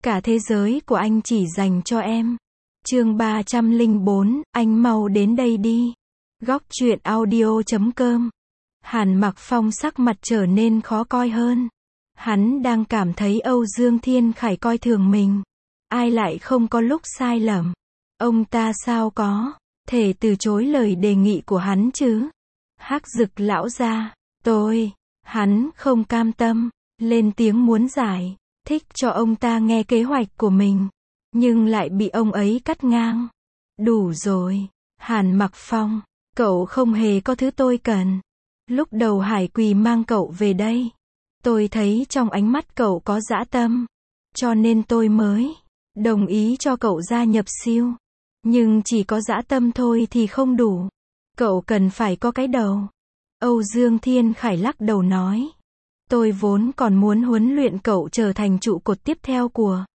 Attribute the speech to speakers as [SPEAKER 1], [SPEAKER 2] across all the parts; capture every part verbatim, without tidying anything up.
[SPEAKER 1] Cả thế giới của anh chỉ dành cho em. Chương ba trăm lẻ bốn, anh mau đến đây đi. Góc truyện audio chấm com. Hàn Mặc Phong sắc mặt trở nên khó coi hơn. Hắn đang cảm thấy Âu Dương Thiên Khải coi thường mình. Ai lại không có lúc sai lầm. Ông ta sao có thể từ chối lời đề nghị của hắn chứ? Hắc Dực lão gia, tôi, hắn không cam tâm, lên tiếng muốn giải thích cho ông ta nghe kế hoạch của mình, nhưng lại bị ông ấy cắt ngang. Đủ rồi, Hàn Mặc Phong, cậu không hề có thứ tôi cần. Lúc đầu Hải Quỳ mang cậu về đây, tôi thấy trong ánh mắt cậu có dã tâm, cho nên tôi mới đồng ý cho cậu gia nhập siêu. Nhưng chỉ có dã tâm thôi thì không đủ. Cậu cần phải có cái đầu. Âu Dương Thiên Khải lắc đầu nói. Tôi vốn còn muốn huấn luyện cậu trở thành trụ cột tiếp theo của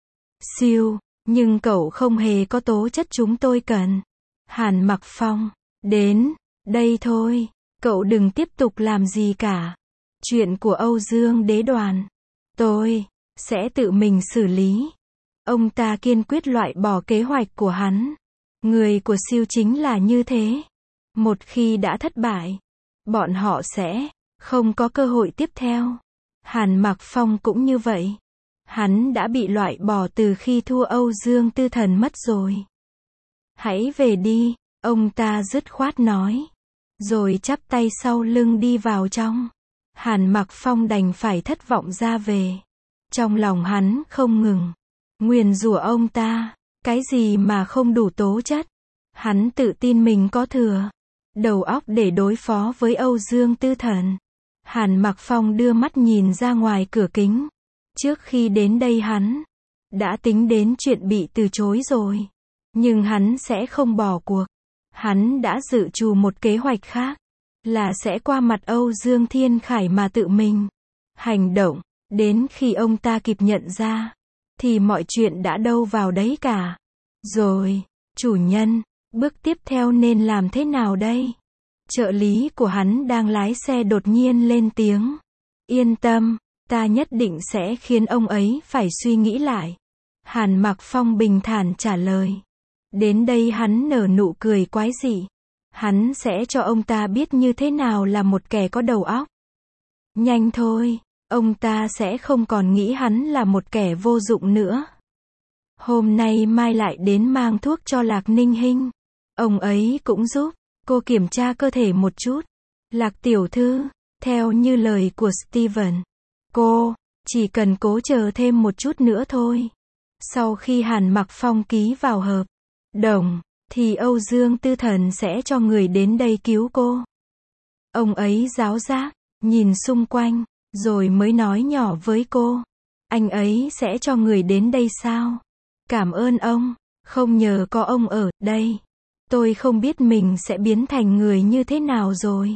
[SPEAKER 1] siêu, nhưng cậu không hề có tố chất chúng tôi cần. Hàn Mặc Phong, đến đây thôi, cậu đừng tiếp tục làm gì cả. Chuyện của Âu Dương Đế Đoàn, tôi sẽ tự mình xử lý. Ông ta kiên quyết loại bỏ kế hoạch của hắn. Người của siêu chính là như thế. Một khi đã thất bại, bọn họ sẽ không có cơ hội tiếp theo. Hàn Mặc Phong cũng như vậy. Hắn đã bị loại bỏ từ khi thua Âu Dương Tư Thần mất rồi. Hãy về đi, ông ta dứt khoát nói. Rồi chắp tay sau lưng đi vào trong. Hàn Mặc Phong đành phải thất vọng ra về. Trong lòng hắn không ngừng nguyền rủa ông ta. Cái gì mà không đủ tố chất. Hắn tự tin mình có thừa đầu óc để đối phó với Âu Dương Tư Thần. Hàn Mặc Phong đưa mắt nhìn ra ngoài cửa kính. Trước khi đến đây hắn đã tính đến chuyện bị từ chối rồi. Nhưng hắn sẽ không bỏ cuộc. Hắn đã dự trù một kế hoạch khác. Là sẽ qua mặt Âu Dương Thiên Khải mà tự mình hành động. Đến khi ông ta kịp nhận ra, thì mọi chuyện đã đâu vào đấy cả. Rồi, chủ nhân, bước tiếp theo nên làm thế nào đây? Trợ lý của hắn đang lái xe đột nhiên lên tiếng. Yên tâm, ta nhất định sẽ khiến ông ấy phải suy nghĩ lại. Hàn Mặc Phong bình thản trả lời. Đến đây hắn nở nụ cười quái dị. Hắn sẽ cho ông ta biết như thế nào là một kẻ có đầu óc. Nhanh thôi, ông ta sẽ không còn nghĩ hắn là một kẻ vô dụng nữa. Hôm nay Mai lại đến mang thuốc cho Lạc Ninh Hinh. Ông ấy cũng giúp cô kiểm tra cơ thể một chút. Lạc tiểu thư, theo như lời của Steven, cô chỉ cần cố chờ thêm một chút nữa thôi. Sau khi Hàn Mặc Phong ký vào hợp đồng, thì Âu Dương Tư Thần sẽ cho người đến đây cứu cô. Ông ấy giáo giác, nhìn xung quanh, rồi mới nói nhỏ với cô. Anh ấy sẽ cho người đến đây sao? Cảm ơn ông, không nhờ có ông ở đây, tôi không biết mình sẽ biến thành người như thế nào rồi.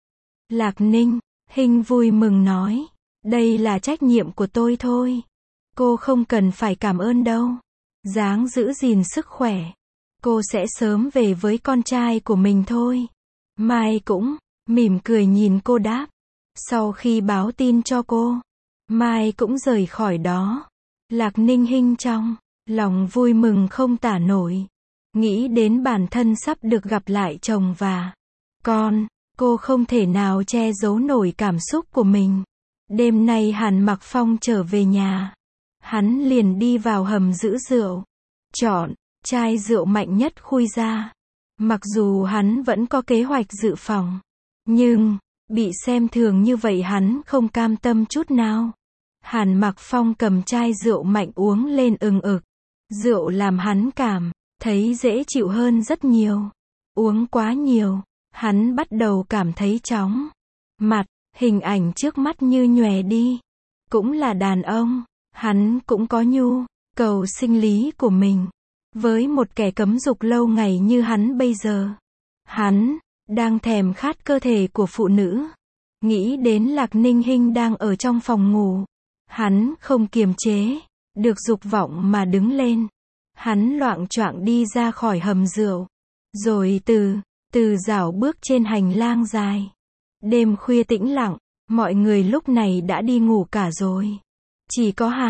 [SPEAKER 1] Lạc Ninh Hinh vui mừng nói. Đây là trách nhiệm của tôi thôi. Cô không cần phải cảm ơn đâu. Ráng giữ gìn sức khỏe. Cô sẽ sớm về với con trai của mình thôi. Mai cũng mỉm cười nhìn cô đáp. Sau khi báo tin cho cô, Mai cũng rời khỏi đó. Lạc Ninh Hinh trong lòng vui mừng không tả nổi. Nghĩ đến bản thân sắp được gặp lại chồng và con, cô không thể nào che giấu nổi cảm xúc của mình. Đêm nay Hàn Mặc Phong trở về nhà. Hắn liền đi vào hầm giữ rượu. Chọn chai rượu mạnh nhất khui ra. Mặc dù hắn vẫn có kế hoạch dự phòng. Nhưng, bị xem thường như vậy hắn không cam tâm chút nào. Hàn Mặc Phong cầm chai rượu mạnh uống lên ừng ực. Rượu làm hắn cảm thấy dễ chịu hơn rất nhiều. Uống quá nhiều, hắn bắt đầu cảm thấy chóng mặt, hình ảnh trước mắt như nhòe đi. Cũng là đàn ông, hắn cũng có nhu cầu sinh lý của mình. Với một kẻ cấm dục lâu ngày như hắn bây giờ, hắn đang thèm khát cơ thể của phụ nữ. Nghĩ đến Lạc Ninh Hinh đang ở trong phòng ngủ, hắn không kiềm chế được dục vọng mà đứng lên. Hắn loạng choạng đi ra khỏi hầm rượu, rồi từ từ dạo bước trên hành lang dài. Đêm khuya tĩnh lặng, mọi người lúc này đã đi ngủ cả rồi. Chỉ có Hàn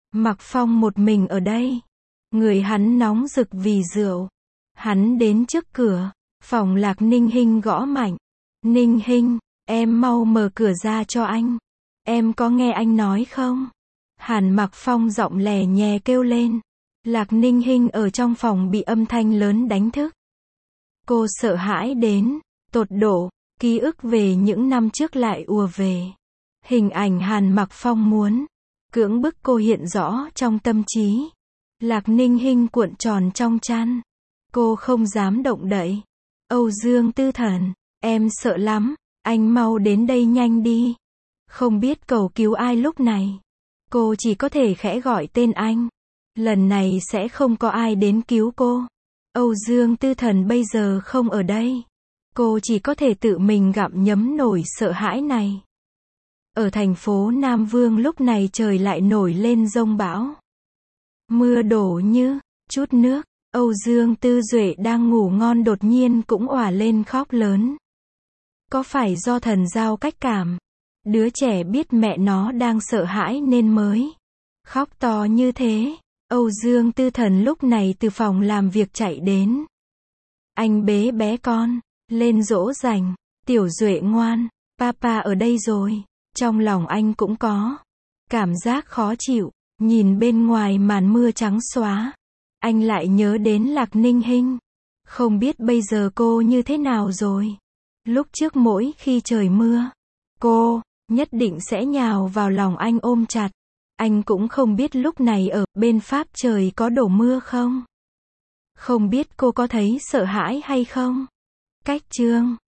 [SPEAKER 1] Mặc Phong một mình ở đây. Người hắn nóng rực vì rượu. Hắn đến trước cửa. Phòng Lạc Ninh Hinh gõ mạnh. Ninh Hinh, em mau mở cửa ra cho anh. Em có nghe anh nói không? Hàn Mặc Phong giọng lè nhè kêu lên. Lạc Ninh Hinh ở trong phòng bị âm thanh lớn đánh thức. Cô sợ hãi đến tột độ, ký ức về những năm trước lại ùa về. Hình ảnh Hàn Mặc Phong muốn cưỡng bức cô hiện rõ trong tâm trí. Lạc Ninh Hinh cuộn tròn trong chăn. Cô không dám động đậy. Âu Dương Tư Thần, em sợ lắm, anh mau đến đây nhanh đi. Không biết cầu cứu ai lúc này. Cô chỉ có thể khẽ gọi tên anh. Lần này sẽ không có ai đến cứu cô. Âu Dương Tư Thần bây giờ không ở đây. Cô chỉ có thể tự mình gặm nhấm nỗi sợ hãi này. Ở thành phố Nam Vương lúc này trời lại nổi lên giông bão. Mưa đổ như chút nước. Âu Dương Tư Duệ đang ngủ ngon đột nhiên cũng òa lên khóc lớn. Có phải do thần giao cách cảm? Đứa trẻ biết mẹ nó đang sợ hãi nên mới khóc to như thế. Âu Dương Tư Thần lúc này từ phòng làm việc chạy đến. Anh bế bé con lên dỗ dành. Tiểu Duệ ngoan, papa ở đây rồi. Trong lòng anh cũng có cảm giác khó chịu. Nhìn bên ngoài màn mưa trắng xóa, anh lại nhớ đến Lạc Ninh Hinh. Không biết bây giờ cô như thế nào rồi. Lúc trước mỗi khi trời mưa, cô nhất định sẽ nhào vào lòng anh ôm chặt. Anh cũng không biết lúc này ở bên Pháp trời có đổ mưa không. Không biết cô có thấy sợ hãi hay không. Cách chương